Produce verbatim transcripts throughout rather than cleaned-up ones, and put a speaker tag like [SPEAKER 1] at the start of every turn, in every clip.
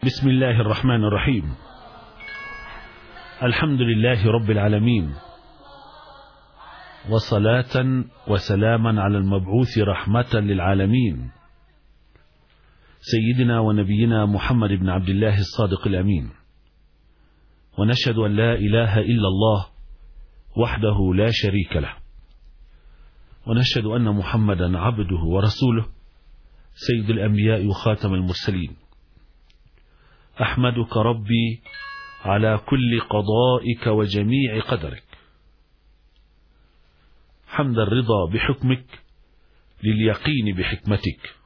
[SPEAKER 1] بسم الله الرحمن الرحيم. الحمد لله رب العالمين، وصلاة وسلاما على المبعوث رحمة للعالمين سيدنا ونبينا محمد بن عبد الله الصادق الأمين. ونشهد أن لا إله إلا الله وحده لا شريك له، ونشهد أن محمدا عبده ورسوله سيد الأنبياء وخاتم المرسلين. أحمدك ربي على كل قضائك وجميع قدرك، حمد الرضا بحكمك لليقين بحكمتك،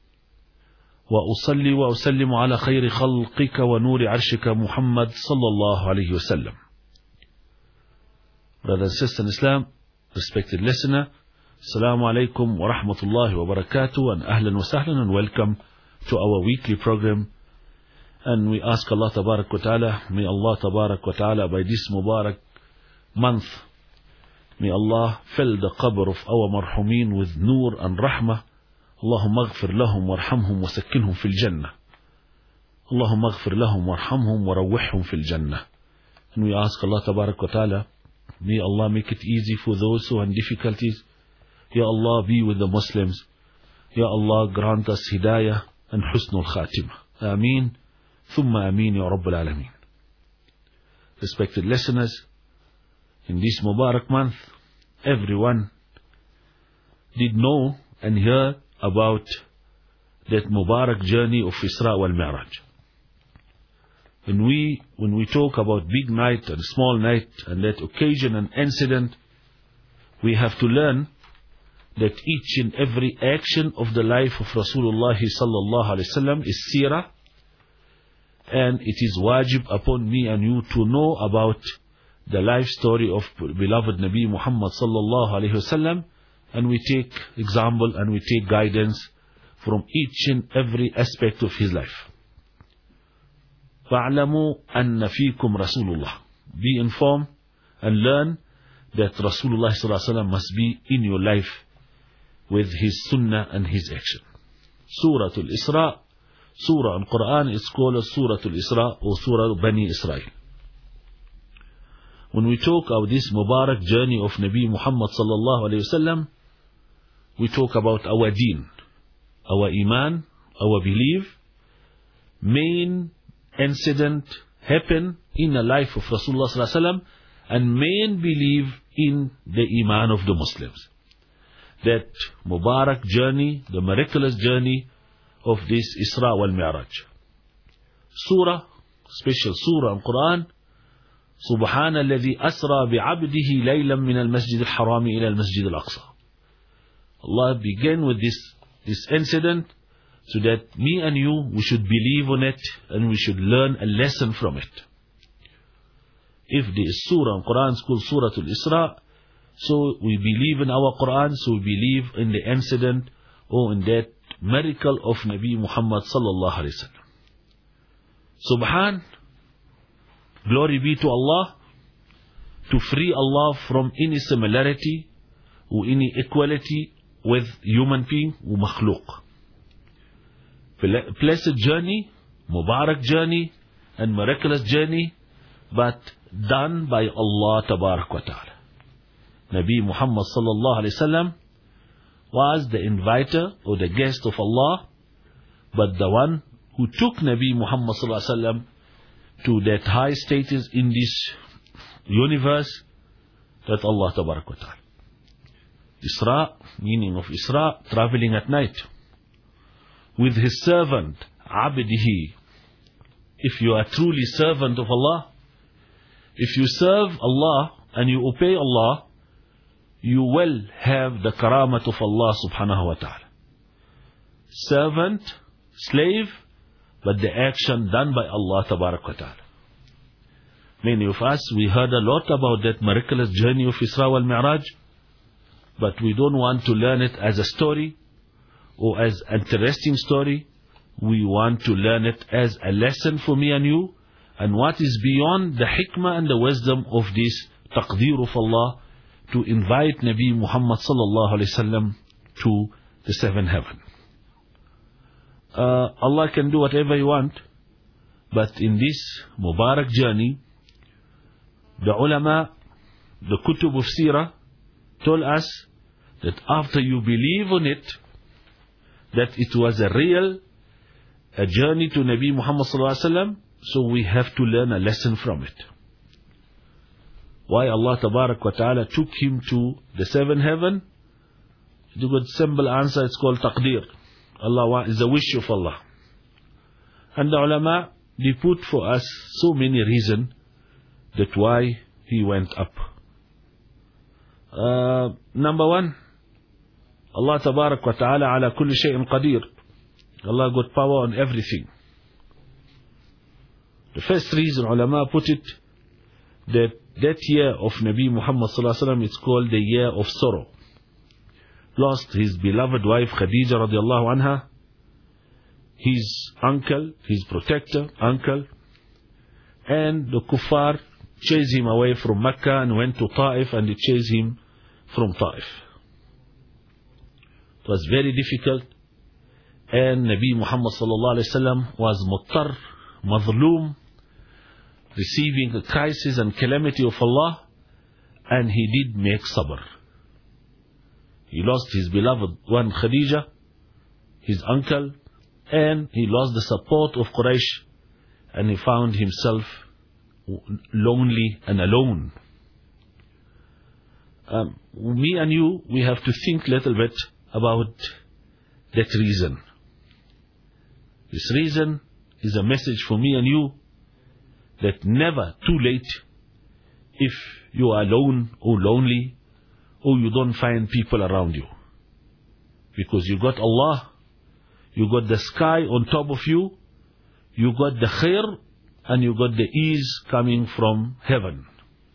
[SPEAKER 1] وأصلي وأسلم على خير خلقك ونور عرشك محمد صلى الله عليه وسلم. Brothers and sisters in Islam, respected listener, Assalamu alaikum wa rahmatullahi wa barakatuh, and ahlan wa sahlan, and welcome to our weekly program. And we ask Allah Tabarak wa Ta'ala, may Allah Tabarak wa Ta'ala by this Mubarak month, may Allah fill the qabr of our marhumin with nur and rahmah. Allahumma aghfir lahum warhamhum wa sakkinhum fil jannah. Allahumma aghfir lahum warhamhum wa rawwihhum fil jannah. And we ask Allah Tabarak wa Ta'ala, may Allah make it easy for those who are in difficulties. Ya Allah, be with the Muslims. Ya Allah, grant us hidayah and husnul khatimah. Ameen. Thumma ameen ya Rabbal Alameen. Respected listeners, in this Mubarak month, everyone did know and hear about that Mubarak journey of Isra wal Mi'raj. When we, when we talk about big night and small night and that occasion and incident, we have to learn that each and every action of the life of Rasulullah sallallahu alaihi wasallam is seerah, and it is wajib upon me and you to know about the life story of beloved Nabi Muhammad sallallahu alaihi wasallam, and we take example and we take guidance from each and every aspect of his life. فَاعْلَمُوا أَنَّ فِيكُمْ رَسُولُ اللَّهِ. Be informed and learn that Rasulullah sallallahu alaihi wasallam must be in your life with his sunnah and his action. Surah Al-Isra, Surah Al-Quran is called Surah Al-Isra or Surah Bani Israel. When we talk about this Mubarak journey of Nabi Muhammad sallallahu alayhi wasallam, we talk about our deen, our iman, our belief. Main incident happened in the life of Rasulullah sallallahu alayhi wasallam, and main belief in the iman of the Muslims. That Mubarak journey, the miraculous journey of this Isra wal Mi'raj. Surah, special Surah in Quran, Subhana alladhi asra bi'abdihi laylan min al-masjid al-harami ila al-masjid al-aqsa. Allah began with this, this incident so that me and you, we should believe on it and we should learn a lesson from it. If the Surah in Quran is called Surah Al-Isra, so we believe in our Quran, so we believe in the incident or in that miracle of Nabi Muhammad sallallahu alaihi wasallam. Subhan, glory be to Allah, to free Allah from any similarity or any equality with human being or makhluk. Blessed journey, Mubarak journey and miraculous journey, but done by Allah Tabarak wa Ta'ala. Nabi Muhammad sallallahu alaihi wasallam was the inviter or the guest of Allah, but the one who took Nabi Muhammad sallallahu alaihi wasallam to that high status in this universe, that Allah Tabarak wa Ta'ala. Isra, meaning of Isra, traveling at night with his servant Abdihi. If you are truly servant of Allah, if you serve Allah and you obey Allah, you will have the karamat of Allah subhanahu wa ta'ala. Servant, slave, but the action done by Allah tabarak wa ta'ala. Many of us, we heard a lot about that miraculous journey of Isra wal Mi'raj, but we don't want to learn it as a story or as an interesting story. We want to learn it as a lesson for me and you, and what is beyond the hikmah and the wisdom of this taqdeer of Allah, to invite Nabi Muhammad sallallahu alaihi wasallam to the seventh heaven. Uh, Allah can do whatever He wants, But in this Mubarak journey, the ulama, the kutub of seerah, told us that after you believe on it, that it was a real a journey to Nabi Muhammad sallallahu alaihi wasallam, so we have to learn a lesson from it. Why Allah Tabarak wa Ta'ala took him to the seventh heaven? The good simple answer, it's called taqdeer. Allah is a wish of Allah. And the ulama, they put for us so many reasons that why he went up. Uh, number one, Allah Tabarak wa Ta'ala ala kulli shay'in qadir. Allah got power on everything. The first reason ulama put it, that that year of Nabi Muhammad sallallahu alaihi wasallam, it's called the year of sorrow. Lost his beloved wife Khadija radiallahu anha, his uncle, his protector, uncle, and the kuffar chased him away from Mecca and went to Taif, and they chased him from Taif. It was very difficult, and Nabi Muhammad sallallahu alaihi wasallam was muttar, mazloom, receiving the crisis and calamity of Allah, and he did make sabr. He lost his beloved one Khadija, his uncle, and he lost the support of Quraysh, and he found himself lonely and alone. Um, me and you, we have to think a little bit about that reason. This reason is a message for me and you, that never too late if you are alone or lonely, or you don't find people around you. Because you got Allah, you got the sky on top of you, you got the khair, and you got the ease coming from heaven.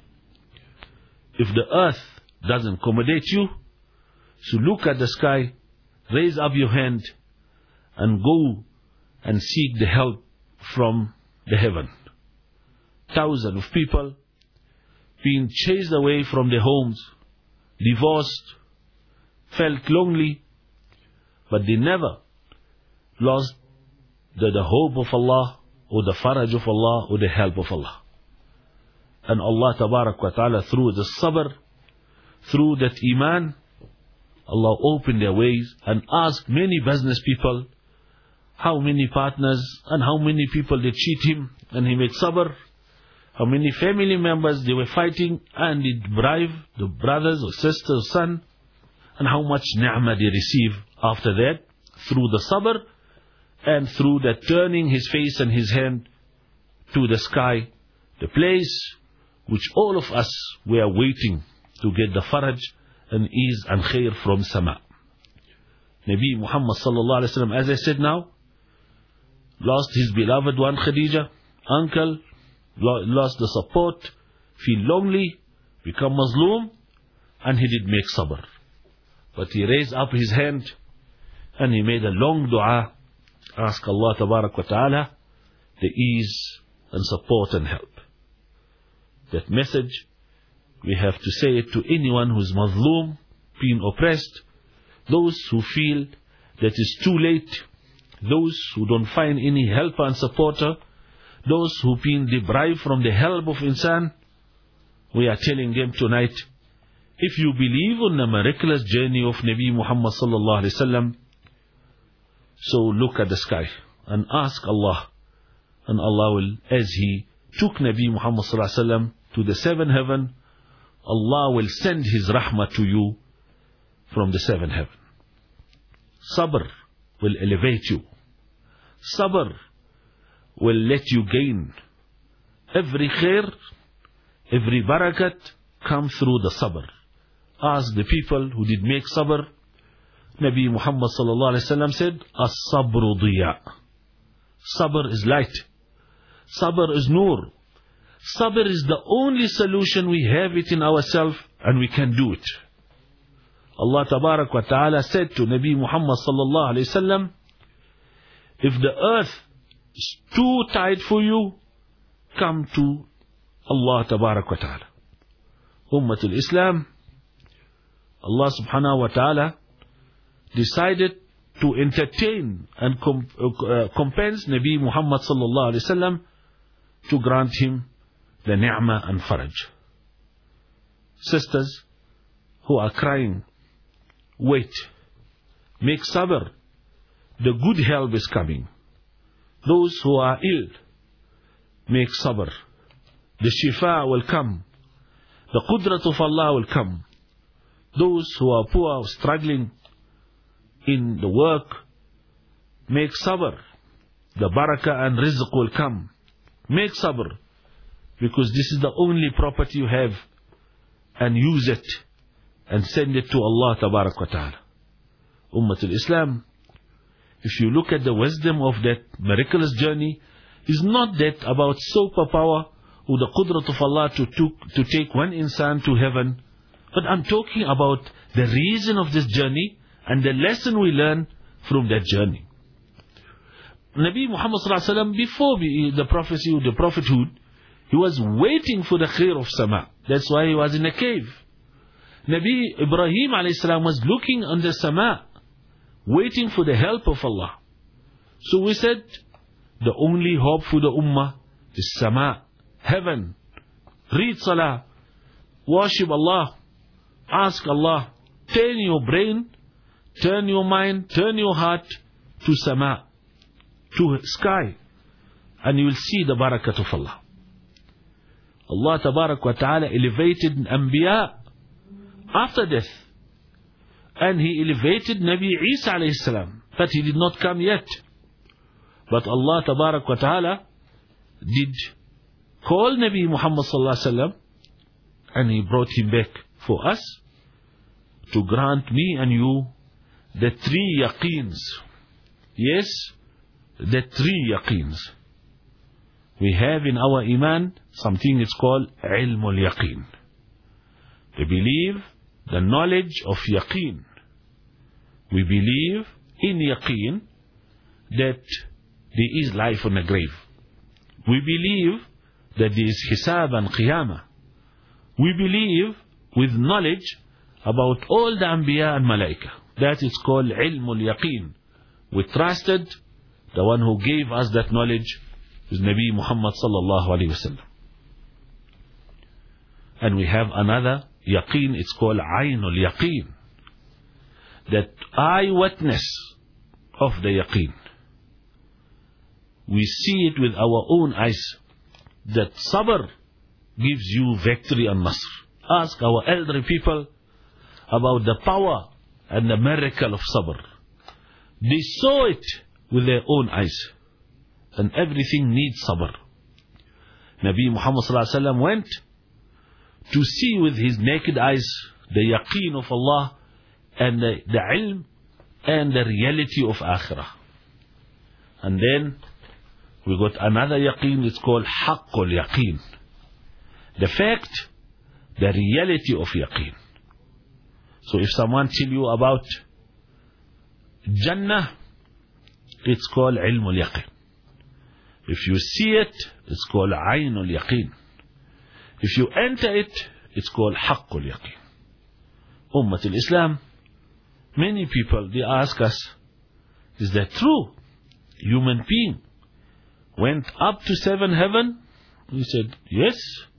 [SPEAKER 1] If the earth doesn't accommodate you, so look at the sky, raise up your hand, and go and seek the help from the heaven. Thousands of people being chased away from their homes, divorced, felt lonely, but they never lost the, the hope of Allah, or the faraj of Allah, or the help of Allah. And Allah Tabarak wa Ta'ala, through the sabr, through that iman, Allah opened their ways and asked many business people, how many partners and how many people they cheat him, and he made sabr. How many family members they were fighting, and they bribe the brothers or sisters or son, and how much ni'mah they receive after that, through the sabr, and through the turning his face and his hand to the sky, the place which all of us were waiting to get the faraj and ease and khair from sama. Nabi Muhammad sallallahu alaihi wasallam, as I said now, lost his beloved one Khadija, uncle, lost the support, feel lonely, become mazloom, and he did make sabr. But he raised up his hand and he made a long dua, ask Allah Tabarak wa Ta'ala the ease and support and help. That message, we have to say it to anyone who is mazloom, being oppressed, those who feel that it's too late, those who don't find any helper and supporter, those who been deprived from the help of insan. We are telling them tonight, if you believe on the miraculous journey of Nabi Muhammad sallallahu alaihi wasallam, so look at the sky and ask Allah, and Allah will, as He took Nabi Muhammad sallallahu alaihi wasallam to the seventh heaven, Allah will send His rahmah to you from the seventh heaven. Sabr will elevate you. Sabr will let you gain. Every khair, every barakat come through the sabr. Ask the people who did make sabr. Nabi Muhammad sallallahu alaihi wasallam said, "As-sabru diya." Sabr is light. Sabr is nur. Sabr is the only solution. We have it in ourselves and we can do it. Allah Tabarak wa Ta'ala said to Nabi Muhammad sallallahu alaihi wasallam, if the earth is too tight for you, come to Allah Tabarak wa Ta'ala. Ummatul Islam, Allah subhanahu wa ta'ala decided to entertain and com uh, compense Nabi Muhammad sallallahu alaihi wasallam, to grant him the ni'mah and faraj. Sisters who are crying, wait, make sabr, the good help is coming. Those who are ill, make sabr, the shifa will come, the qudrat of Allah will come. Those who are poor, struggling in the work, make sabr, the barakah and rizq will come. Make sabr, because this is the only property you have, and use it and send it to Allah tabarak wa ta'ala. Ummatul Islam, if you look at the wisdom of that miraculous journey, is not that about superpower or the qudrat of Allah to, to, to take one insan to heaven, but I'm talking about the reason of this journey and the lesson we learn from that journey. Nabi Muhammad sallallahu alaihi wasallam, before the prophecy or the prophethood, he was waiting for the khair of Sama. That's why he was in a cave. Nabi Ibrahim alayhi salam was looking on the Sama, waiting for the help of Allah. So we said, the only hope for the ummah is Sama, heaven. Read salah, worship Allah, ask Allah, turn your brain, turn your mind, turn your heart to Sama, to sky, and you will see the barakat of Allah. Allah tabarak wa ta'ala elevated Anbiya after death, and He elevated Nabi Isa alayhi salam, but he did not come yet. But Allah tabarak wa ta'ala did call Nabi Muhammad sallallahu alaihi wasallam, and He brought him back for us to grant me and you the three yaqeens. Yes, the three yaqeens. We have in our iman something it's called ilmul yaqeen. We believe the knowledge of yaqeen. We believe in yaqeen that there is life on the grave. We believe that there is hisab and qiyamah. We believe with knowledge about all the anbiya and malaika. That is called ilmul yaqeen. We trusted the one who gave us that knowledge is Nabi Muhammad sallallahu alaihi wasallam. And we have another yaqeen, it's called aynul yaqeen, that eyewitness of the yaqeen. We see it with our own eyes, that sabr gives you victory and nasr. Ask our elderly people about the power and the miracle of sabr. They saw it with their own eyes, and everything needs sabr. Nabi Muhammad sallallahu alaihi wasallam went to see with his naked eyes the yaqeen of Allah and the, the ilm and the reality of akhirah. And then we got another yaqeen, it's called haqqul yaqeen, the fact, the reality of yaqeen. So if someone tell you about Jannah, it's called ilmul yaqeen. If you see it, it's called aynul yaqeen. If you enter it, it's called haqqul yaqeen. Ummatul Islam, many people, they ask us, is that true? Human being went up to seven heaven? We said, yes.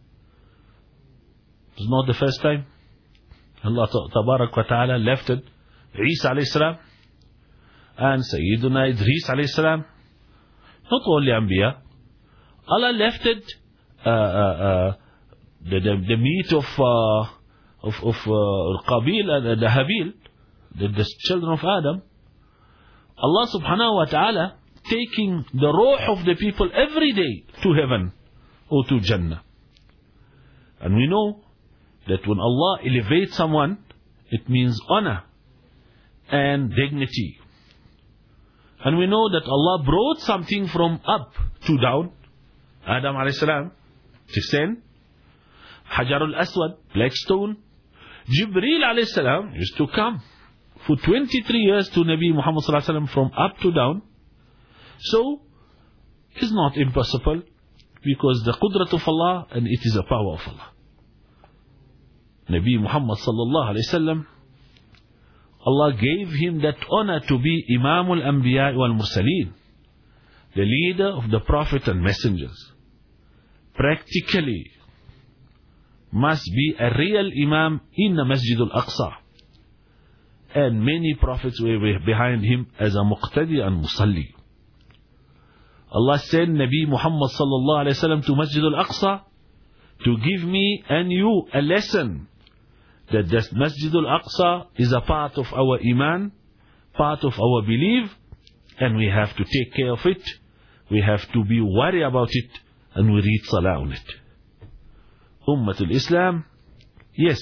[SPEAKER 1] It's not the first time. Allah tabarak wa ta'ala left it. Isa alayhi salam and Sayyiduna Idris alayhi salam. Not only Anbiya. Allah left it uh, uh, uh, the, the, the meat of uh, of, of uh, Qabil and the Habil, the, the children of Adam. Allah subhanahu wa ta'ala taking the ruh of the people every day to heaven or to Jannah. And we know that when Allah elevates someone, it means honor and dignity. And we know that Allah brought something from up to down. Adam alayhi salam, descend. Hajar al-Aswad, black stone. Jibreel alayhi salam used to come for twenty-three years to Nabi Muhammad sallallahu alaihi wasallam from up to down. So, it's not impossible, because the qudrat of Allah, and it is the power of Allah. Nabi Muhammad sallallahu alaihi wasallam, Allah gave him that honor to be Imam al-Anbiya wal-Mursaleen, the leader of the Prophet and messengers. Practically must be a real Imam in the Masjid al-Aqsa. And many prophets were behind him as a Muqtadi and Musalli. Allah sent Nabi Muhammad sallallahu alayhi wa sallam to Masjid al-Aqsa to give me and you a lesson that this Masjid al-Aqsa is a part of our Iman, part of our belief, and we have to take care of it. We have to be worried about it, and we read Salah on it. Ummatul Islam, yes,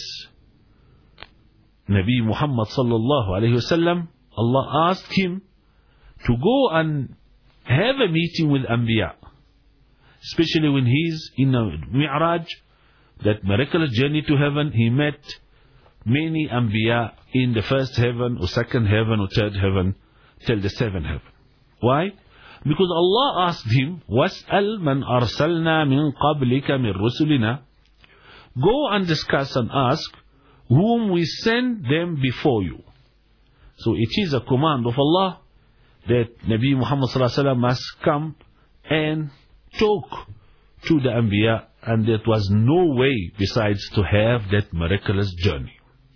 [SPEAKER 1] Nabi Muhammad sallallahu alayhi wa sallam, Allah asked him to go and have a meeting with Anbiya, especially when he's in a Mi'raj, that miraculous journey to heaven. He met many Anbiya in the first heaven or second heaven or third heaven till the seventh heaven. Why? Because Allah asked him, وَاسْأَلْ مَنْ أَرْسَلْنَا مِنْ قَبْلِكَ مِنْ رُسُلِنَا. Go and discuss and ask whom we send them before you. So it is a command of Allah that Nabi Muhammad sallallahu alaihi wasallam must come and talk to the Anbiya, and there was no way besides to have that miraculous journey.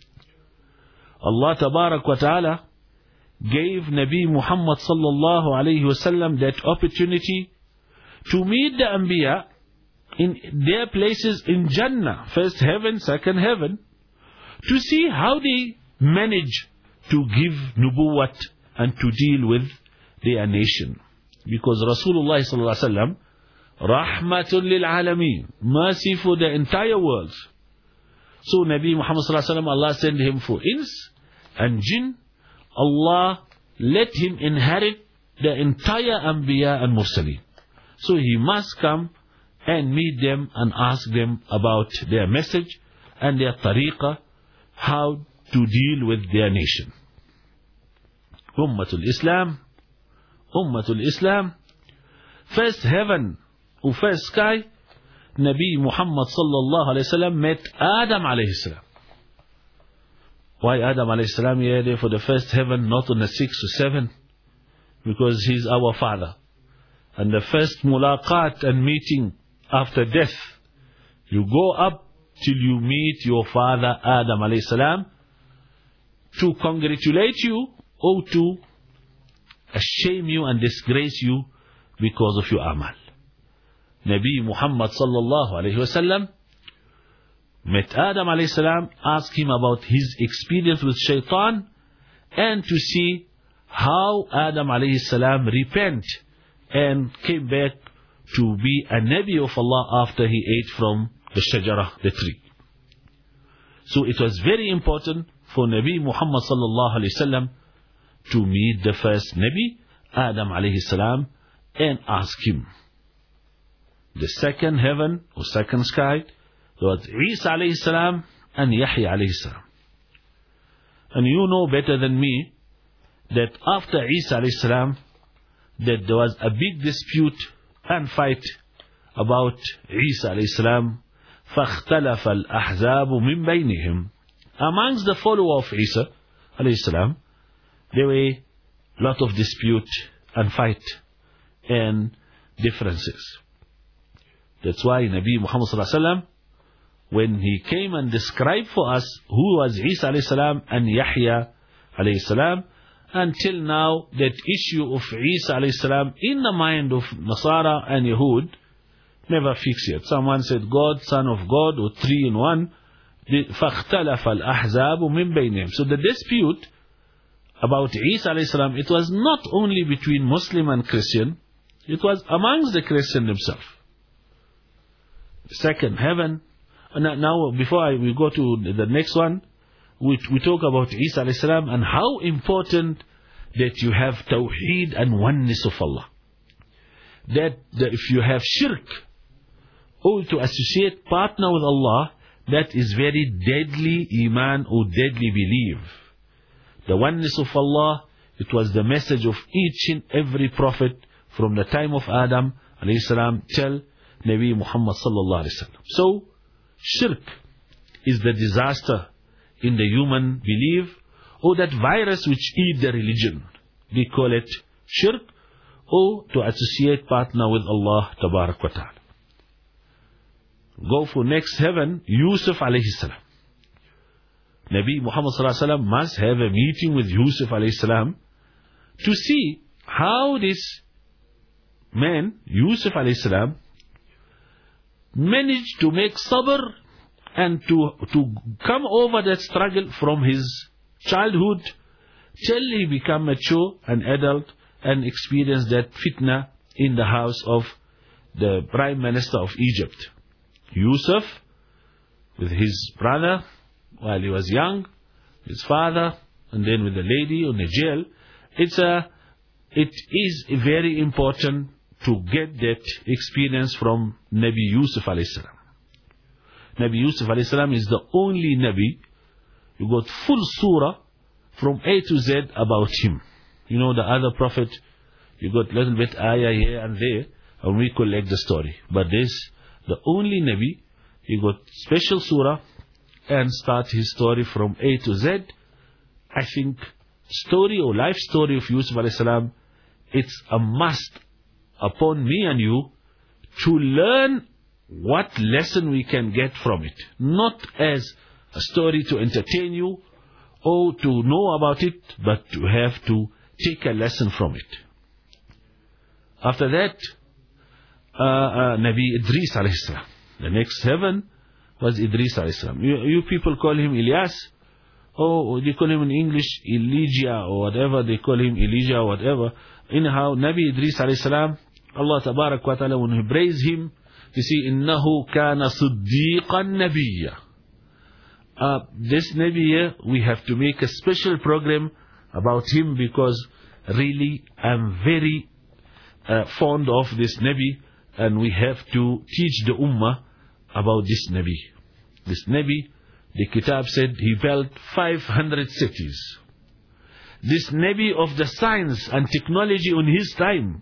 [SPEAKER 1] Allah Tabarak wa Ta'ala gave Nabi Muhammad sallallahu alayhi wasallam that opportunity to meet the Anbiya in their places in Jannah, first heaven, second heaven, to see how they manage to give nubuwwat and to deal with their nation. Because Rasulullah sallallahu alaihi wasallam, rahmatul lil alameen, mercy for the entire world. So Nabi Muhammad sallallahu alaihi wasallam, Allah sent him for ins and jinn. Allah let him inherit the entire Anbiya and Mursaleen. So he must come and meet them and ask them about their message and their tariqah, how to deal with their nation. Ummatul Islam, Ummatul Islam, first heaven or first sky, Nabi Muhammad sallallahu alayhi wa sallam met Adam alayhi salam. Why Adam alayhi salam here there for the first heaven, not on the sixth or seventh? Because he's our father. And the first mulaqat and meeting after death, you go up till you meet your father Adam alayhi salam to congratulate you or to shame you and disgrace you because of your amal. Nabi Muhammad sallallahu alayhi wa sallam met Adam alayhi salam, asked him about his experience with shaitan, and to see how Adam alayhi salam repent and came back to be a Nabi of Allah after he ate from the shajarah, the tree. So it was very important for Nabi Muhammad sallallahu alayhi wa sallam to meet the first Nabi, Adam alayhi salam, and ask him. The second heaven or second sky, there was Isa alayhi salam and Yahya alayhi salam. And you know better than me that after Isa alayhi salam, that there was a big dispute and fight about Isa alayhi salam. فَاخْتَلَفَ الْأَحْزَابُ مِنْ بَيْنِهِمْ. Amongst the followers of Isa alayhi salam, there were a lot of dispute and fight and differences. That's why Nabi Muhammad sallallahu alaihi wasallam, when he came and described for us who was Isa alayhi salam and Yahya alayhi salam, until now that issue of Isa alayhi salam in the mind of Nasara and Yahud never fixed yet. Someone said God, Son of God, or three in one. فَاخْتَلَفَ الْأَحْزَابُ مِنْ بَيْنِهِمْ. So the dispute about Isa alayhi salam, it was not only between Muslim and Christian, it was amongst the Christian themselves. Second heaven. Now, before I, we go to the next one, we, we talk about Isa alayhi salam and how important that you have tawheed and oneness of Allah. That, that if you have shirk or to associate partner with Allah, that is very deadly iman or deadly belief. The oneness of Allah, it was the message of each and every prophet from the time of Adam alayhi salam till Nabi Muhammad sallallahu alayhi wasallam. So, shirk is the disaster in the human belief or that virus which eat the religion. They call it shirk, or to associate partner with Allah Tabarak wa Ta'ala. Go for next heaven, Yusuf alayhi salam. Nabi Muhammad sallallahu alaihi wasallam must have a meeting with Yusuf alayhi salam to see how this man, Yusuf alayhi salam, managed to make sabr and to, to come over that struggle from his childhood till he become mature and adult and experience that fitna in the house of the Prime Minister of Egypt. Yusuf with his brother while he was young, his father, and then with the lady in the jail. It's a, it is very important to get that experience from Nabi Yusuf alayhi salam. Nabi Yusuf alayhi salam is the only Nabi you got full surah from A to Z about him. You know, the other prophet, you got little bit ayah here and there, and we collect the story. But this, the only Nabi, you got special surah and start his story from A to Z. I think story or life story of Yusuf alayhi salam, it's a must upon me and you to learn what lesson we can get from it. Not as a story to entertain you or to know about it, but to have to take a lesson from it. After that, uh, uh, Nabi Idris alayhi salam. The next heaven was Idris alayhi salam. You, you people call him Ilyas, or they call him in English Elijah, or whatever, they call him Elijah or whatever. Anyhow, Nabi Idris alayhi salam, Allah Tabarak wa Ta'ala, when He praised him, you see, إِنَّهُ كَانَ صِدِّيقًا نَبِيًّا. Uh, this Nabi, we have to make a special program about him, because really I'm very uh, fond of this Nabi, and we have to teach the Ummah about this Nabi. This Nabi, the Kitab said, he built five hundred cities. This Nabi of the science and technology on his time,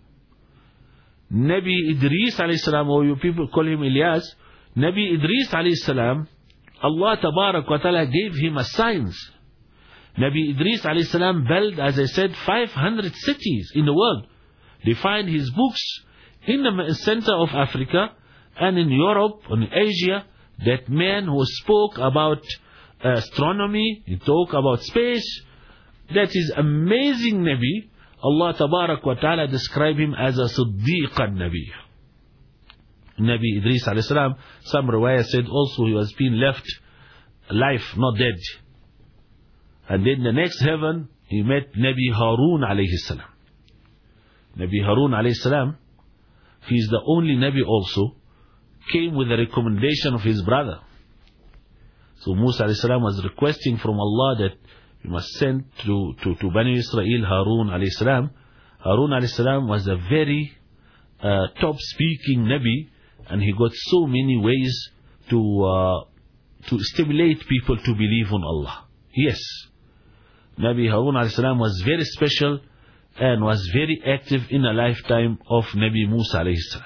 [SPEAKER 1] Nabi Idris alayhi salam, or you people call him Ilyas, Nabi Idris alayhi salam, Allah Tabarak wa Ta'ala gave him a science. Nabi Idris alayhi salam built, as I said, five hundred cities in the world. They find his books in the center of Africa and in Europe and Asia. That man who spoke about astronomy, he talked about space. That is amazing Nabi. Allah Tabarak wa Ta'ala described him as a Siddiqan Nabi. Nabi Idris alayhi salam, some riwayah said also he was being left alive, not dead. And then the next heaven, he met Nabi Harun alayhi salam. Nabi Harun alayhi salam, he is the only Nabi also, came with the recommendation of his brother. So Musa alayhi salam was requesting from Allah that you must send to, to, to Bani Israel Harun alayhi salam. Harun alayhi salam was a very uh, top speaking Nabi, and he got so many ways to uh, to stimulate people to believe on Allah. Yes, Nabi Harun alayhi salam was very special and was very active in the lifetime of Nabi Musa alayhi salam.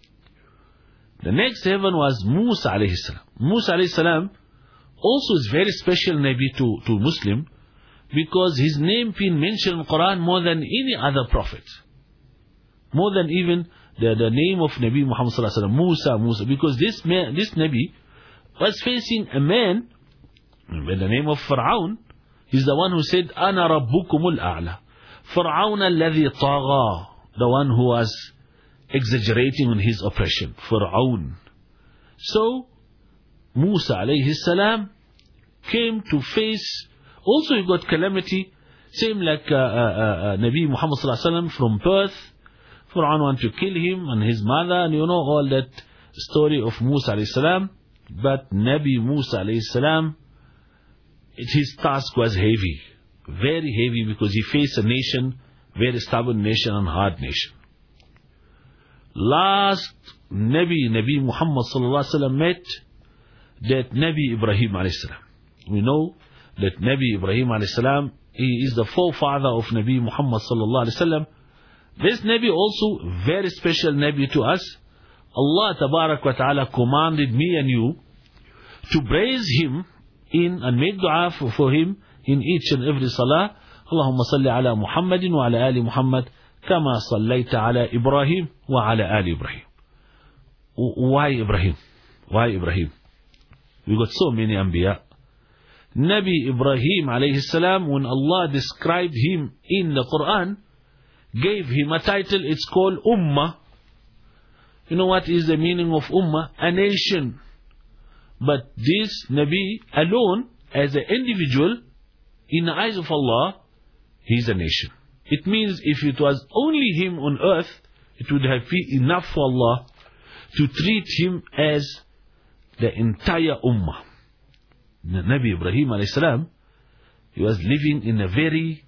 [SPEAKER 1] The next heaven was Musa alayhi salam. Musa alayhi salam also is very special Nabi to, to Muslim, because his name been mentioned in the Quran more than any other prophet. More than even the, the name of Nabi Muhammad sallallahu alaihi wasallam, Musa, Musa. Because this man, this Nabi was facing a man by the name of Fir'aun. He's the one who said, Ana Rabbukumul A'la. Fir'aun alladhi tagha. The one who was exaggerating on his oppression. Fir'aun. So, Musa alayhi salam came to face. Also, he got calamity, same like uh, uh, uh, Nabi Muhammad sallallahu alaihi wasallam from birth. Fir'aun wanted to kill him and his mother, and you know all that story of Musa alayhi salam. But Nabi Musa alayhi salam, it, his task was heavy, very heavy, because he faced a nation, very stubborn nation and hard nation. Last Nabi, Nabi Muhammad sallallahu alaihi wasallam met that Nabi Ibrahim alayhi salam. We know that Nabi Ibrahim alayhi salam, he is the forefather of Nabi Muhammad sallallahu alaihi wasallam. This Nabi also very special Nabi to us. Allah Tabarak wa Ta'ala commanded me and you to praise him in and make dua for, for him in each and every salah, Allahumma salli ala Muhammadin wa ala ali Muhammad kama sallaita ala Ibrahim wa ala ali Ibrahim. Why Ibrahim? Why Ibrahim? We got so many Anbiya. Nabi Ibrahim alayhi salam, when Allah described him in the Quran, gave him a title, it's called Ummah. You know what is the meaning of Ummah? A nation. But this Nabi alone, as an individual, in the eyes of Allah, he is a nation. It means if it was only him on earth, it would have been enough for Allah to treat him as the entire Ummah. Nabi Ibrahim alayhi salam, he was living in a very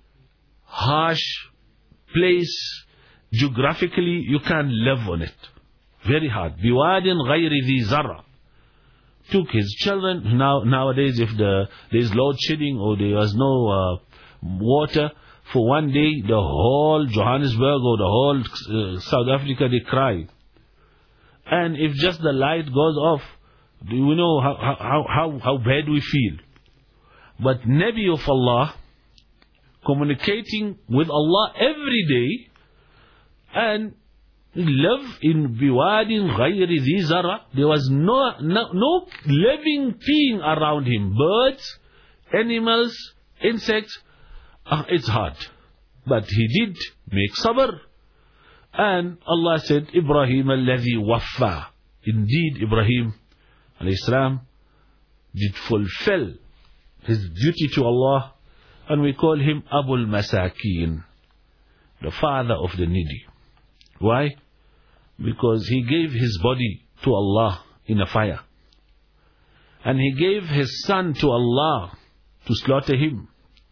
[SPEAKER 1] harsh place. Geographically, you can't live on it. Very hard. Biwadin ghayri dhi zara. Took his children. Now nowadays, if the there is load shedding or there was no uh, water for one day, the whole Johannesburg or the whole uh, South Africa, they cry. And if just the light goes off, do you know how how how how bad we feel? But Nabi of Allah, communicating with Allah every day, and live in biwadin ghayri dhi zara. There was no, no no living being around him. Birds, animals, insects. Uh, it's hard, but he did make sabr. And Allah said, Ibrahim alladhi waffa. Indeed, Ibrahim alayhi salam did fulfill his duty to Allah, and we call him Abul Masakin, the father of the needy. Why? Because he gave his body to Allah in a fire, and he gave his son to Allah to slaughter him,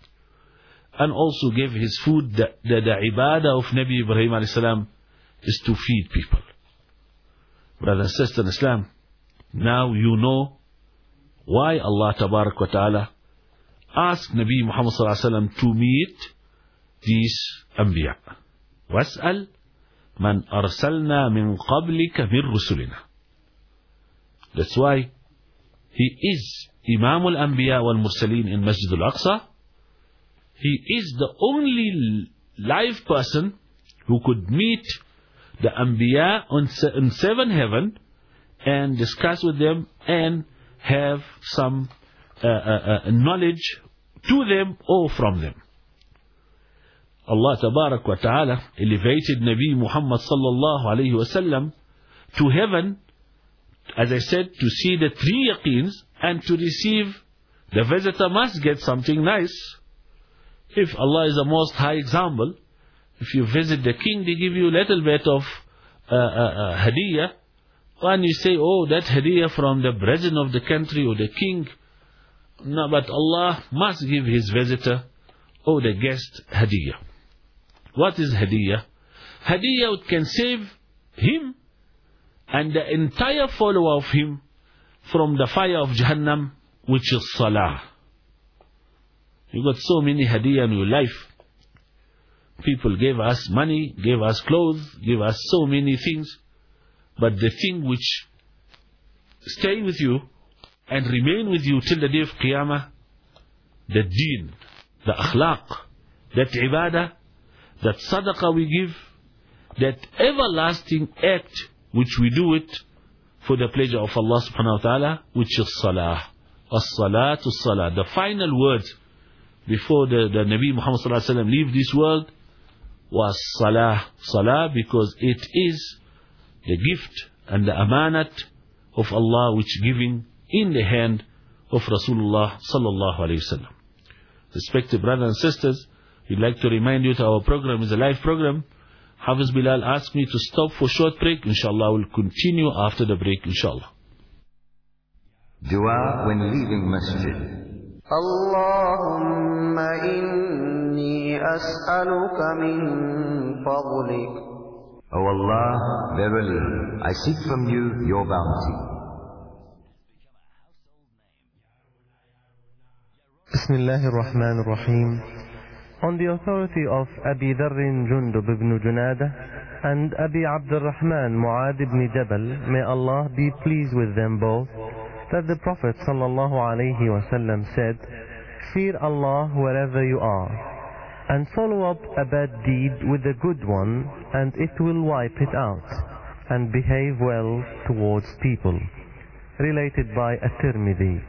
[SPEAKER 1] and also gave his food. The, the, the ibadah of Nabi Ibrahim alayhi salam is to feed people. Brothers and sisters in Islam, now you know why Allah Tabarak wa Ta'ala asked Nabi Muhammad sallallahu alaihi wasallam to meet these Anbiya. Was'al man arsalna min qablika min rusulina. That's why he is Imam al-Anbiya wal-Mursaleen in Masjid al-Aqsa. He is the only live person who could meet the Anbiya on in seven heaven and discuss with them and have some uh, uh, uh, knowledge to them or from them. Allah Tabarak wa Ta'ala elevated Nabi Muhammad sallallahu alayhi wa sallam to heaven, as I said, to see the three yaqeens, and to receive the visitor must get something nice. If Allah is the most high example, if you visit the king, they give you a little bit of uh, uh, uh, hadiyah, and you say, oh, that hadiyah from the president of the country or the king. No, but Allah must give his visitor or the guest hadiyah. What is hadiyah? Hadiyah can save him and the entire follower of him from the fire of Jahannam, which is salah. You got so many hadiyah in your life. People gave us money, gave us clothes, gave us so many things. But the thing which stay with you and remain with you till the day of Qiyamah, the deen, the akhlaq, that ibadah, that sadaqah we give, that everlasting act which we do it for the pleasure of Allah subhanahu wa ta'ala, which is salah. As-salatu salah. The final words before the, the Nabi Muhammad sallallahu alaihi wasallam leave this world was salah. Salah, because it is the gift and the amanat of Allah which giving in the hand of Rasulullah sallallahu alaihi wasallam. Respected brothers and sisters, we'd like to remind you that our program is a live program. Hafiz Bilal asked me to stop for short break. Inshallah, we'll continue after the break, inshallah.
[SPEAKER 2] Dua when leaving masjid.
[SPEAKER 3] Allahumma inni as'aluka min fadlik.
[SPEAKER 2] O Allah, verily, I seek from you your bounty.
[SPEAKER 4] Bismillah ar-Rahman ar-Rahim. On the authority of Abi Dharrin Jundub ibn Junada and Abi Abdurrahman Muad ibn Jabal, may Allah be pleased with them both, that the Prophet sallallahu alaihi wasallam said, fear Allah wherever you are, and follow up a bad deed with a good one, and it will wipe it out, and behave well towards people. Related by At-Tirmidhi.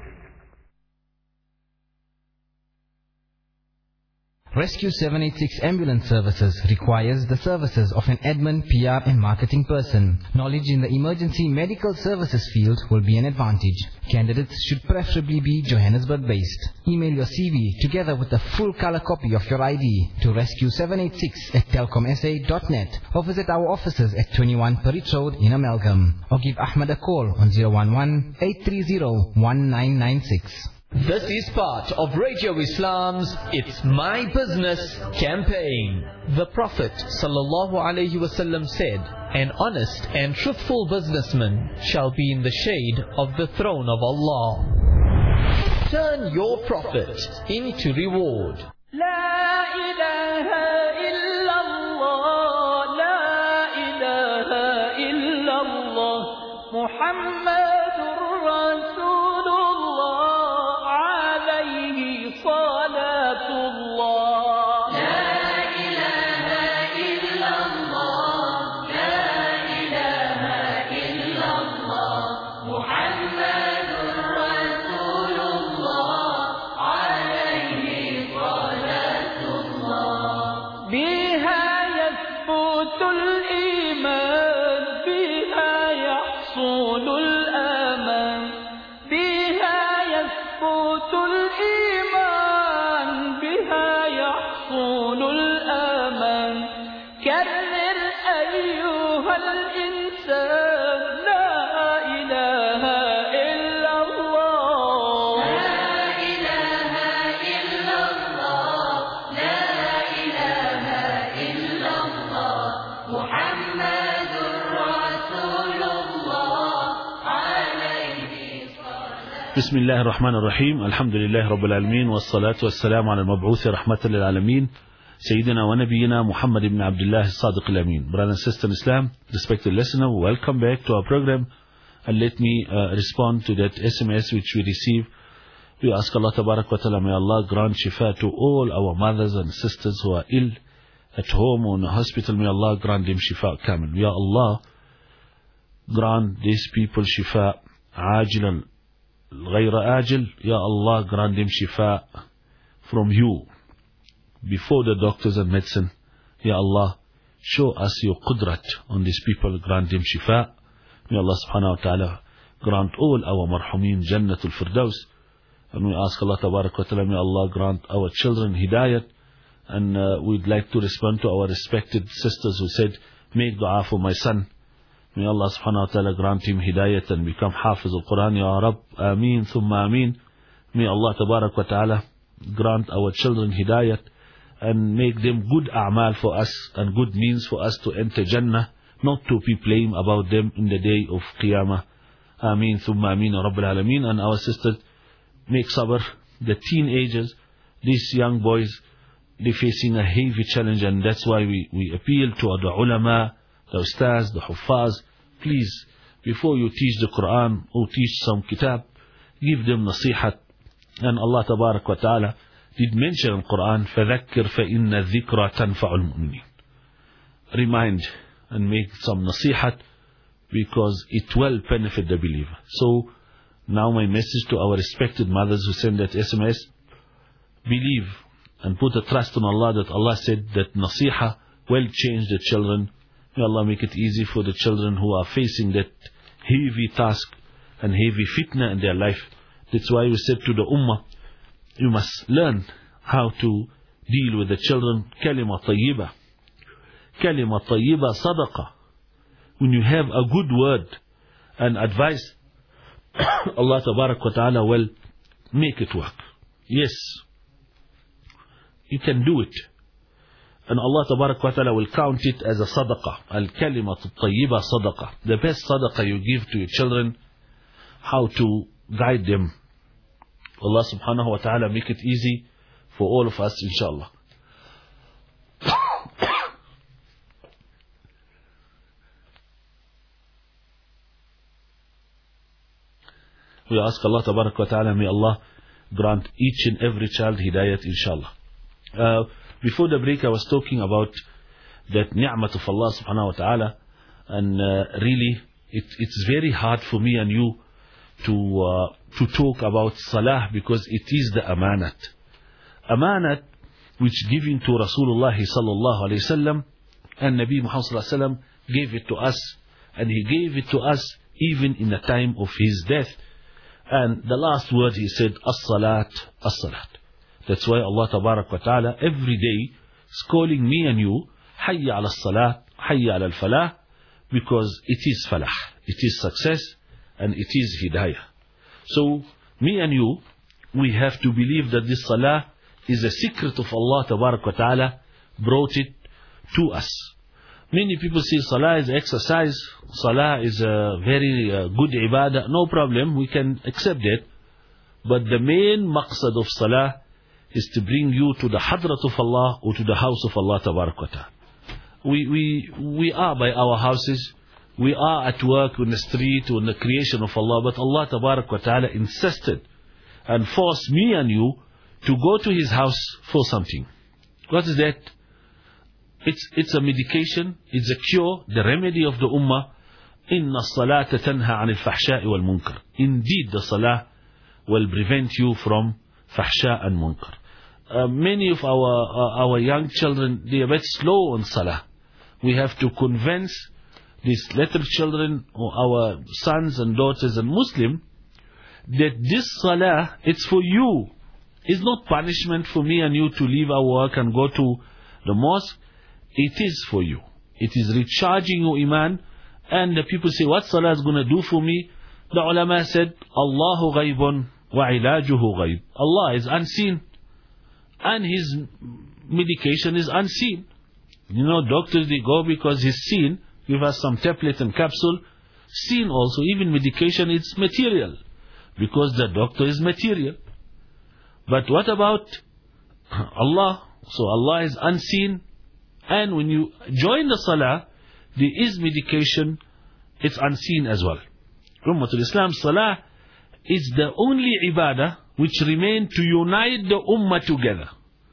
[SPEAKER 5] Rescue seven eight six Ambulance Services requires the services of an admin, P R and marketing person. Knowledge in the emergency medical services field will be an advantage. Candidates should preferably be Johannesburg based. Email your C V together with a full color copy of your I D to rescue seven eight six at telkom s a dot net or visit our offices at twenty-one Parich Road in Amalgam, or give Ahmed a call on zero one one, eight three zero, one nine nine six.
[SPEAKER 6] This is part of Radio Islam's It's My Business campaign. The Prophet sallallahu alaihi wasallam said, an honest and truthful businessman shall be in the shade of the throne of Allah. Turn your profit into reward. La ilaha illallah, la ilaha illallah, Muhammadur Rasulullah.
[SPEAKER 1] بسم الله الرحمن الرحيم. الحمد لله رب العالمين، والصلاة والسلام على المبعوث رحمة للعالمين سيدنا ونبينا محمد بن عبد الله الصادق الأمين. Brothers and sisters in Islam, respected listener, welcome back to our program, and let me uh, respond to that S M S which we received. We ask Allah Tabarak wa Ta'ala, may Allah grant shifa to all our mothers and sisters who are ill at home or in a hospital. May Allah grant them shifa kamil. Ya Allah, grant these people shifa ajilan غير آجل. Ya Allah, grant them shifa from you before the doctors and medicine. Ya Allah, show us your qudrat on these people, grant them shifa. May Allah subhanahu wa ta'ala grant all our marhumin Jannatul Firdaus. And we ask Allah Tabarak wa Ta'ala, may Allah grant our children hidayat. And uh, we'd like to respond to our respected sisters who said, make dua for my son. May Allah subhanahu wa ta'ala grant him hidayat and become hafiz al-Quran. Ya Rab, ameen, thumma ameen. May Allah Tabarak wa Ta'ala grant our children hidayat and make them good a'mal for us and good means for us to enter Jannah, not to be blame about them in the day of Qiyamah. Ameen, thumma ameen, Ya Rabbil Alameen. And our sisters, make sabr. The teenagers, these young boys, they're facing a heavy challenge, and that's why we, we appeal to the ulama, the ustaz, the huffaz. Please, before you teach the Quran or teach some kitab, give them nasihat. And Allah Tabarak wa Ta'ala did mention in the Quran, فَذَكِّرْ فَإِنَّ الذِّكْرَ تَنْفَعُ الْمُؤْمِنِينَ. Remind and make some nasihat, because it will benefit the believer. So, now my message to our respected mothers who send that S M S, believe and put a trust on Allah that Allah said that nasiha will change the children. May Allah make it easy for the children who are facing that heavy task and heavy fitna in their life. That's why we said to the ummah, you must learn how to deal with the children. Kalima tayyiba. Kalima tayyiba sadaqa. When you have a good word and advice, Allah Tabarak wa Ta'ala will make it work. Yes, you can do it. And Allah Tabarak wa Ta'ala will count it as a sadaqah. Al-kalimatu tayyiba sadaqah. The best sadaqah you give to your children, how to guide them. Allah subhanahu wa ta'ala make it easy for all of us, inshallah. We ask Allah Tabarak wa Ta'ala, may Allah grant each and every child hidayat, inshallah. Uh, before the break, I was talking about that ni'mat of Allah subhanahu wa ta'ala, and uh, really it, it's very hard for me and you to uh, to talk about salah, because it is the amanat. Amanat which given to Rasulullah sallallahu alayhi wasallam, and Nabi Muhammad sallallahu alayhi wasallam gave it to us, and he gave it to us even in the time of his death. And the last word he said, as-salat, as-salat. That's why Allah tabarak wa ta'ala every day is calling me and you, hayya ala salat, hayya ala al-falah, because it is falah, it is success, and it is hidayah. So me and you, we have to believe that this salah is a secret of Allah tabarak wa ta'ala, brought it to us. Many people say salah is exercise, salah is a very uh, good ibadah. No problem, we can accept it. But the main maqsad of salah is to bring you to the hadrat of Allah, or to the house of Allah tabarak wa ta'ala. We, we, we are by our houses, we are at work on the street, or in the creation of Allah, but Allah tabarak wa ta'ala insisted and forced me and you to go to His house for something. What is that? It's, it's a medication, it's a cure, the remedy of the ummah. Inna salata tanha anil fahsha'i wal munkar. Indeed, the salah will prevent you from fahsha and munkar. Uh, many of our uh, our young children, they are very slow on salah. We have to convince these little children, or our sons and daughters and Muslim, that this salah, it's for you. It's not punishment for me and you to leave our work and go to the mosque. It is for you. It is recharging your iman. And the people say, what salah is going to do for me? The ulama said, Allahu ghaibun wa ilajuhu ghaib. Allah is unseen, and His medication is unseen. You know, doctors, they go because He's seen, give us some tablet and capsule. Seen also, even medication is material, because the doctor is material. But what about Allah? So Allah is unseen, and when you join the salah, there is medication, it's unseen as well. Ummatul Islam, salah is the only ibadah which remain to unite the ummah together.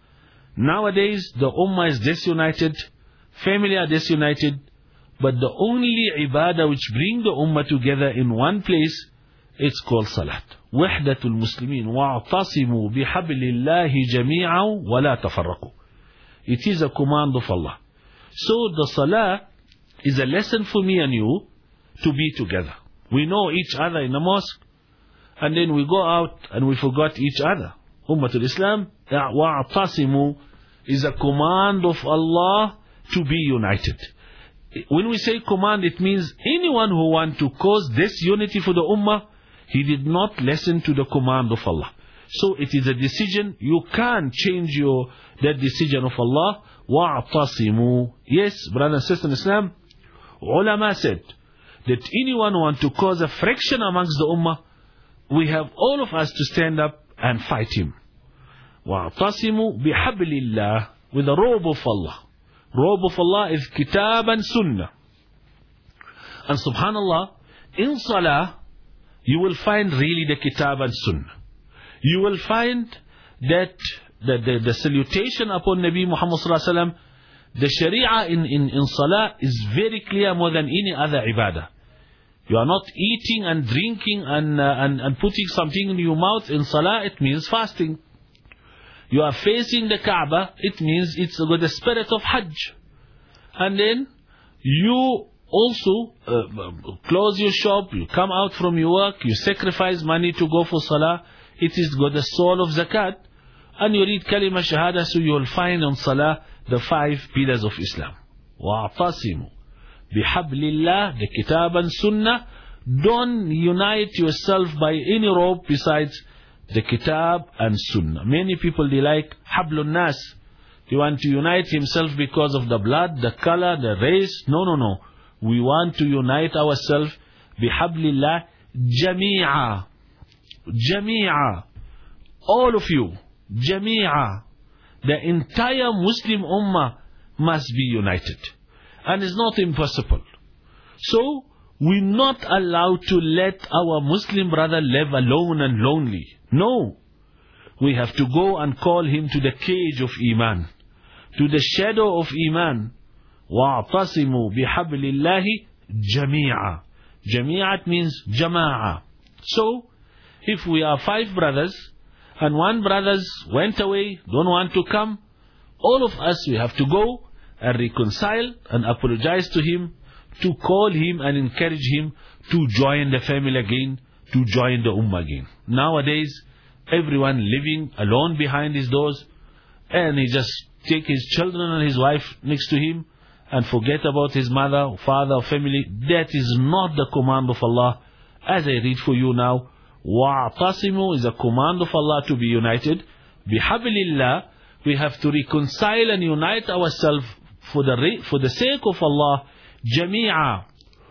[SPEAKER 1] Nowadays, the ummah is disunited, family are disunited, but the only ibadah which bring the ummah together in one place, it's called salat. وحدة المسلمين واعتصموا بحبل الله جميعا ولا تفرقوا. It is a command of Allah. So the salah is a lesson for me and you to be together. We know each other in the mosque, and then we go out and we forgot each other. Ummatul Islam, wa'atasimu, is a command of Allah to be united. When we say command, it means anyone who wants to cause disunity for the ummah, he did not listen to the command of Allah. So it is a decision. You can't change your that decision of Allah. Wa'atasimu. Yes, brother and sister in Islam, ulama said that anyone who wants to cause a friction amongst the ummah, we have all of us to stand up and fight him. وَاعْتَصِمُوا بِحَبْلِ اللَّهِ, with the robe of Allah. Robe of Allah is kitab and sunnah. And subhanallah, in salah, you will find really the kitab and sunnah. You will find that the, the, the salutation upon Nabi Muhammad sallallahu alaihi wasallam, the sharia in, in, in salah is very clear more than any other ibadah. You are not eating and drinking and, uh, and, and putting something in your mouth. In salah, it means fasting. You are facing the Kaaba, it means it's got the spirit of Hajj. And then you also uh, close your shop, you come out from your work, you sacrifice money to go for salah. It is got the soul of zakat. And you read kalima shahada, so you will find on salah the five pillars of Islam. وَاعْتَصِمُوا بِحَبْلِ اللَّهِ, the kitab and sunnah. Don't unite yourself by any rope besides the kitab and sunnah. Many people, they like hablun nas. They want to unite himself because of the blood, the color, the race. No, no, no. We want to unite ourselves bihablillah jami'a. Jami'a. All of you. Jami'a. The entire Muslim ummah must be united. And it's not impossible. So, we're not allowed to let our Muslim brother live alone and lonely. No. we have to go and call him to the cage of Iman, to the shadow of Iman. وَاعْتَصِمُوا بِحَبْلِ اللَّهِ جَمِيعًا. Jami'at means jama'a. So, if we are five brothers, and one brother went away, don't want to come, all of us, we have to go and reconcile and apologize to him, to call him and encourage him to join the family again, to join the ummah again. Nowadays, everyone living alone behind his doors, and he just take his children and his wife next to him, and forget about his mother, father, family. That is not the command of Allah. As I read for you now, وَاعْتَصِمُوا is a command of Allah to be united. بِحَبْلِ اللَّهِ, we have to reconcile and unite ourselves for the for the sake of Allah. جَمِيعًا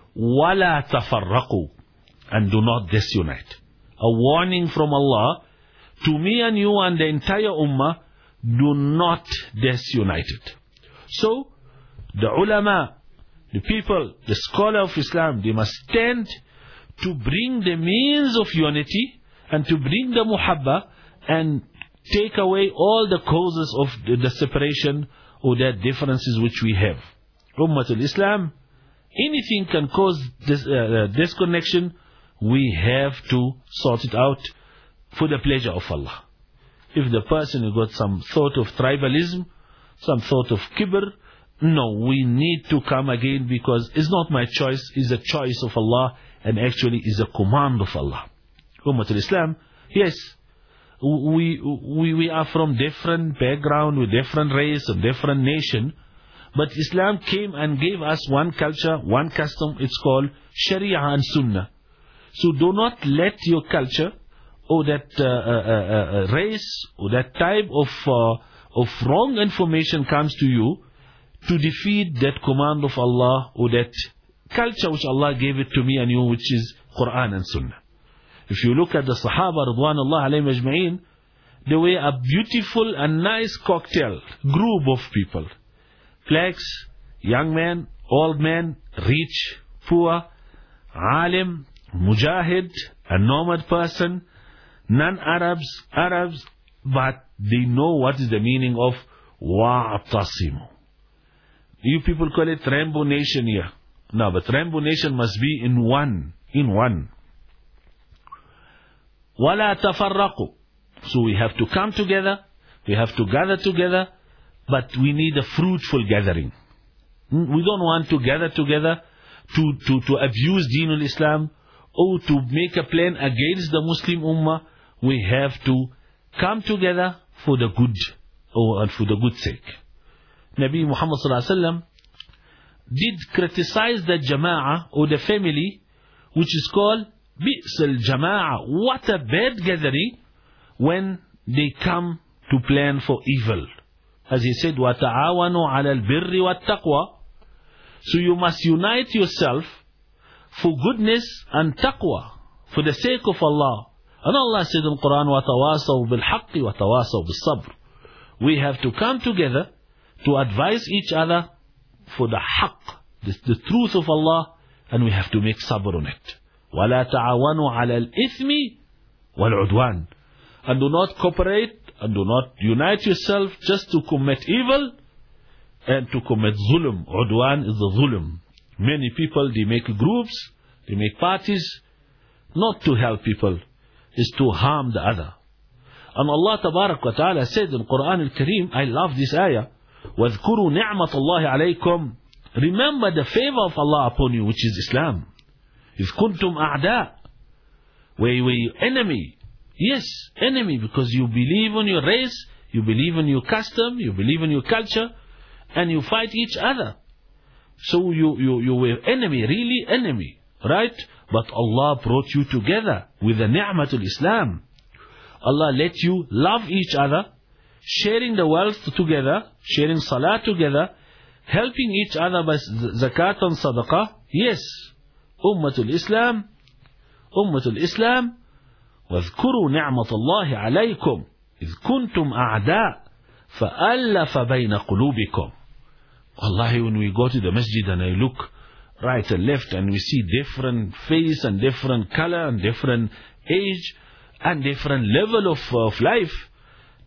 [SPEAKER 1] وَلَا تَفَرَّقُوا, and do not disunite. A warning from Allah to me and you and the entire ummah, do not disunite it. So, the ulama, the people, the scholar of Islam, they must stand to bring the means of unity and to bring the muhabba and take away all the causes of the, the separation or the differences which we have. Ummatul Islam, anything can cause this uh, disconnection, we have to sort it out for the pleasure of Allah. If the person has got some thought of tribalism, some thought of kibr, no, we need to come again, because it's not my choice, it's a choice of Allah, and actually is a command of Allah. Ummatul Islam, yes, we, we, we are from different background, with different race and different nation, but Islam came and gave us one culture, one custom, it's called Sharia and Sunnah. So do not let your culture or that uh, uh, uh, race or that type of, uh, of wrong information comes to you to defeat that command of Allah or that culture which Allah gave it to me and you, which is Quran and Sunnah. If you look at the Sahaba Ridwanullah alayhim ajma'in, they were a beautiful and nice cocktail group of people. Blacks, young men, old men, rich, poor, alim, mujahid, a nomad person, non-Arabs, Arabs, but they know what is the meaning of wa'tasimu. You people call it Rainbow Nation here. No, but Rainbow Nation must be in one, in one. وَلَا تَفَرَّقُوا. So we have to come together, we have to gather together, but we need a fruitful gathering. We don't want to gather together to, to, to abuse Deen al-Islam or to make a plan against the Muslim Ummah. We have to come together for the good, or for the good sake. Nabi Muhammad sallallahu alaihi wasallam did criticize the jama'ah or the family, which is called bi'sal jama'ah. What a bad gathering when they come to plan for evil. As he said, وَتَعَاوَنُوا عَلَى الْبِرِّ وَالتَّقْوَى. So you must unite yourself for goodness and taqwa, for the sake of Allah. And Allah said in the Quran, وَتَوَاصَوْا بِالْحَقِّ وَتَوَاصَوْا بِالصَّبْرِ. We have to come together to advise each other for the haqq, the, the truth of Allah, and we have to make sabr on it. وَلَا تَعَاوَنُوا عَلَى الْإِثْمِ وَالْعُدْوَانِ. And do not cooperate and do not unite yourself just to commit evil and to commit zulm. Udwan is the zulm. Many people, they make groups, they make parties, not to help people, is to harm the other. And Allah Tabarak wa Ta'ala said in Quran al-Kareem, I love this ayah, وَاذْكُرُوا نِعْمَةَ اللَّهِ عَلَيْكُمْ. Remember the favor of Allah upon you, which is Islam. إِذْ كُنْتُمْ أَعْدَاء. Where you were enemy. Yes, enemy, because you believe in your race, you believe in your custom, you believe in your culture, and you fight each other. So you, you, you were enemy, really enemy, right? But Allah brought you together with the ni'matul Islam. Allah let you love each other, sharing the wealth together, sharing salah together, helping each other by zakat and sadaqah. Yes, Ummatul Islam, Ummatul Islam, وَاذْكُرُوا نِعْمَةَ اللَّهِ عَلَيْكُمْ إِذْ كُنْتُمْ أَعْدَاءَ فَأَلَّفَ بَيْنَ قُلُوبِكُمْ. Wallahi, when we go to the masjid and I look right and left and we see different face and different color and different age and different level of, of life,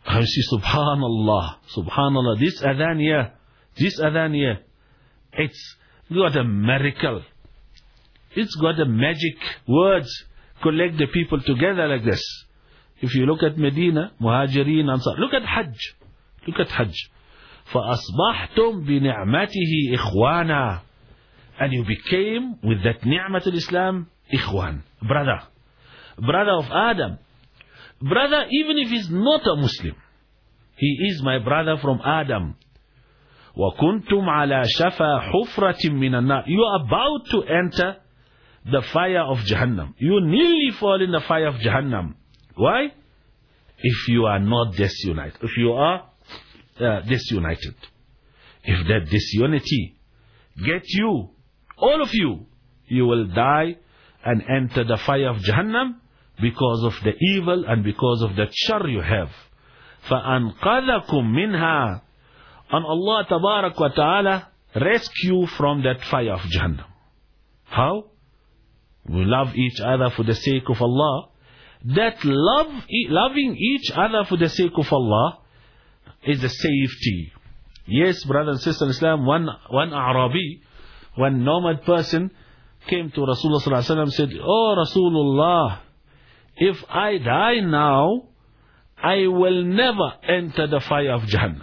[SPEAKER 1] I see, subhanallah, subhanallah, this adhan here, this adhan here, it's got a miracle. It's got a magic words, collect the people together like this. If you look at Medina, Muhajirin, Ansar, look at Hajj, look at Hajj. فَأَصْبَحْتُمْ بِنِعْمَتِهِ إِخْوَانًا. And you became with that ni'mat al-Islam, ikhwan, brother, brother of Adam. Brother, even if he's not a Muslim, he is my brother from Adam. وَكُنْتُمْ عَلَى شَفَى حُفْرَةٍ مِّنَ النَّارِ. You are about to enter the fire of Jahannam. You nearly fall in the fire of Jahannam. Why? If you are not disunited. If you are uh, disunited. If that disunity get you, all of you, you will die and enter the fire of Jahannam because of the evil and because of the shar you have. فَأَنْقَذَكُمْ مِنْهَا. And Allah Tabarak wa Ta'ala rescue from that fire of Jahannam. How? We love each other for the sake of Allah. That love, loving each other for the sake of Allah is a safety. Yes, brothers and sisters in Islam, one, one Arabi, one nomad person came to Rasulullah Sallallahu Alaihi Wasallam and said, "Oh Rasulullah, if I die now, I will never enter the fire of Jahannam."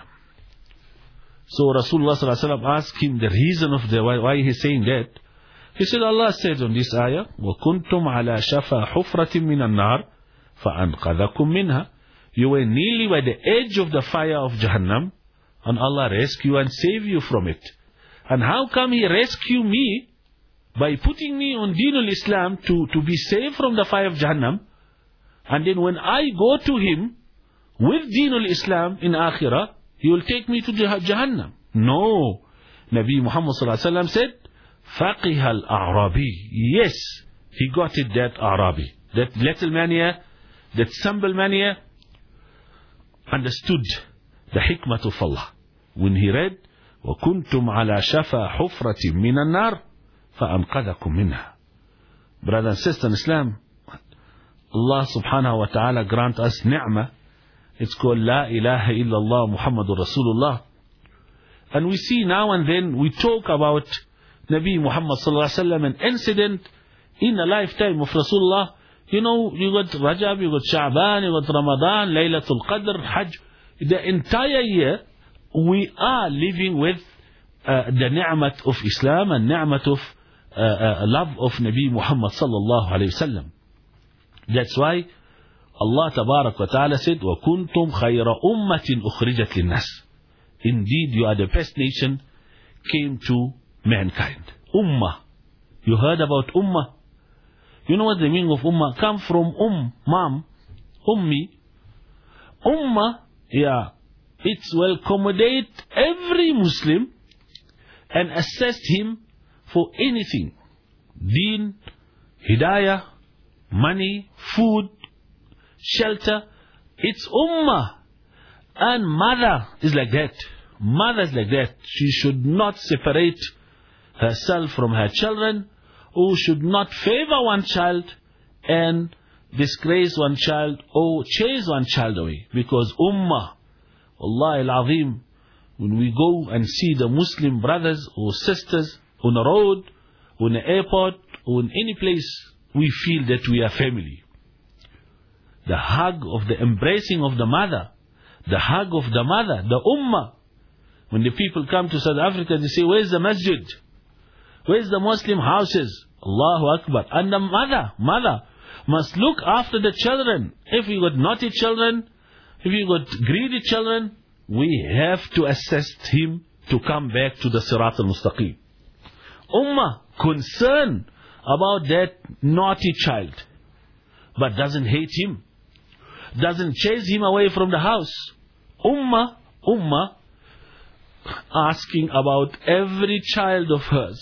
[SPEAKER 1] So Rasulullah Sallallahu Alaihi Wasallam asked him the reason of the why, why he's saying that. He said, Allah said on this ayah, وَكُنْتُمْ عَلَى شَفَى حُفْرَةٍ مِّنَ النَّارِ فَأَنْقَذَكُمْ مِنْهَا. You were nearly by the edge of the fire of Jahannam, and Allah rescue and save you from it. And how come He rescue me? By putting me on Deenul Islam to, to be saved from the fire of Jahannam. And then when I go to Him with Deenul Islam in Akhirah, He will take me to Jahannam. No. Nabi Muhammad Sallallahu Alaihi Wasallam said, فَقِهَ الْأَعْرَابِي. Yes, he got it, that Arabi. That little man here, that simple man here, understood the hikmah of Allah. When he read, وَكُنْتُمْ عَلَى شَفَى حُفْرَةٍ مِّنَ النَّارِ فَأَنْقَذَكُمْ مِنْهَا. Brother and sister in Islam, Allah subhanahu wa ta'ala grant us ni'mah. It's called La ilaha illallah Muhammadur Rasulullah. And we see now and then, we talk about Nabi Muhammad sallallahu alaihi wasallam, an incident in the lifetime of Rasulullah. You know, you got Rajab, you got Sha'ban, you got Ramadan, Laylatul Qadr, Hajj. The entire year, we are living with uh, the ni'mat of Islam and ni'mat of uh, uh, love of Nabi Muhammad sallallahu alaihi wasallam. That's why Allah Tabarak wa Ta'ala said, وَكُنْتُمْ خَيْرَ أُمَّةٍ أُخْرِجَتْ لِلنَّاسِ. Indeed, you are the best nation came to mankind. Ummah. You heard about Ummah? You know what the meaning of Ummah? Come from Um, Mom, Ummi. Ummah, yeah, it will accommodate every Muslim and assist him for anything. Deen, Hidayah, money, food, shelter. It's Ummah. And mother is like that. Mother is like that. She should not separate herself from her children, or should not favor one child and disgrace one child or chase one child away. Because Ummah, Allah al-Azim, when we go and see the Muslim brothers or sisters on the road, on the airport, or in any place, we feel that we are family. The hug of the embracing of the mother, the hug of the mother, the Ummah. When the people come to South Africa, they say, where's the masjid? Where's the Muslim houses? Allahu Akbar. And the mother, mother must look after the children. If you got naughty children, if you got greedy children, we have to assist him to come back to the Sirat al-Mustaqim. Ummah concerned about that naughty child, but doesn't hate him, doesn't chase him away from the house. Ummah, Ummah asking about every child of hers.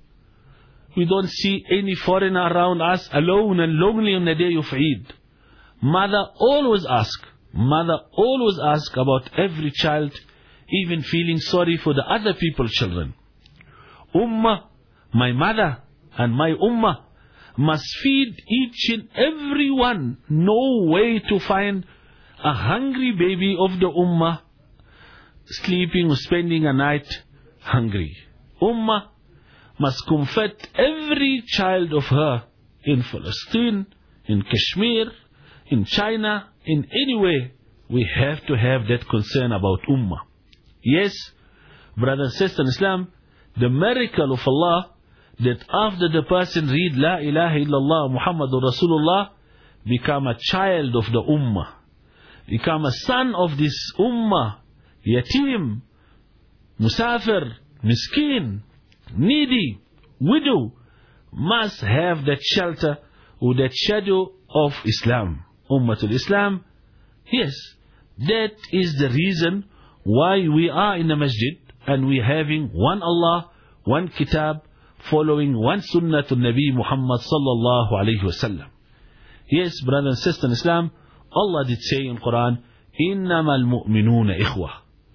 [SPEAKER 1] We don't see any foreigner around us alone and lonely on the day of Eid. Mother always ask, mother always ask about every child, even feeling sorry for the other people's children. Ummah, my mother and my Ummah must feed each and every one, know way to find a hungry baby of the Ummah sleeping or spending a night hungry. Ummah must comfort every child of her in Palestine, in Kashmir, in China, in any way. We have to have that concern about Ummah. Yes, brothers and sisters in Islam, the miracle of Allah that after the person read La ilaha illallah Muhammadur Rasulullah, become a child of the Ummah, become a son of this Ummah, yatim, musafir, miskin, needy, widow, must have that shelter or that shadow of Islam. Ummatul Islam, yes, that is the reason why we are in the masjid and we are having one Allah, one kitab, following one sunnah to Nabi Muhammad sallallahu alayhi wasallam. Yes, brothers and sisters in Islam, Allah did say in Quran, إِنَّمَا الْمُؤْمِنُونَ إِخْوَةً.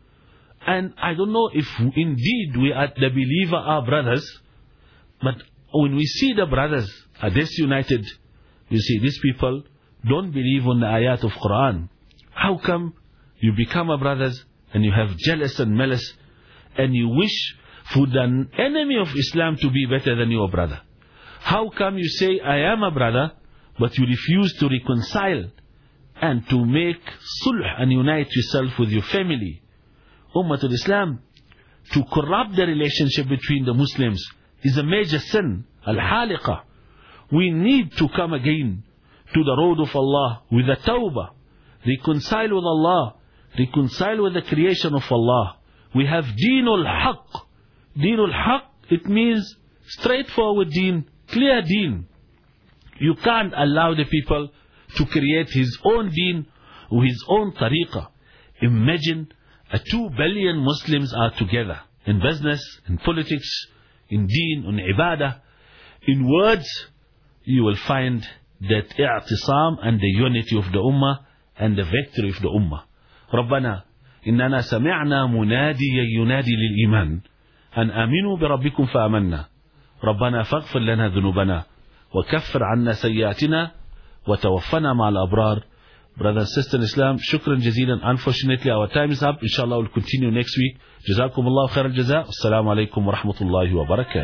[SPEAKER 1] And I don't know if indeed we are the believer are brothers, but when we see the brothers are disunited, you see these people don't believe on the ayat of Quran. How come you become a brothers and you have jealous and malice and you wish for the enemy of Islam to be better than your brother? How come you say I am a brother but you refuse to reconcile and to make sulh and unite yourself with your family? Ummatul Islam, to corrupt the relationship between the Muslims is a major sin, al-haliqa. We need to come again to the road of Allah with a tawbah, reconcile with Allah, reconcile with the creation of Allah. We have Deenul Haqq. Deenul Haqq, it means straightforward deen, clear deen. You can't allow the people to create his own deen or his own tariqah. Imagine a two billion Muslims are together in business, in politics, in deen, in ibadah. In words, you will find that i'tisam and the unity of the ummah and the victory of the ummah. ربنا إننا سمعنا مناديا ينادي للإيمان أن آمنوا بربكم فآمنا ربنا فاغفر لنا ذنوبنا وكفر عنا سيئاتنا وتوفنا مع الأبرار. Brothers and sisters in Islam, shukran jazeelan. Unfortunately, our time is up. Inshallah, we'll continue next week. Jazakumullah khair al-jaza. Assalamu alaikum wa rahmatullahi wa barakatuh.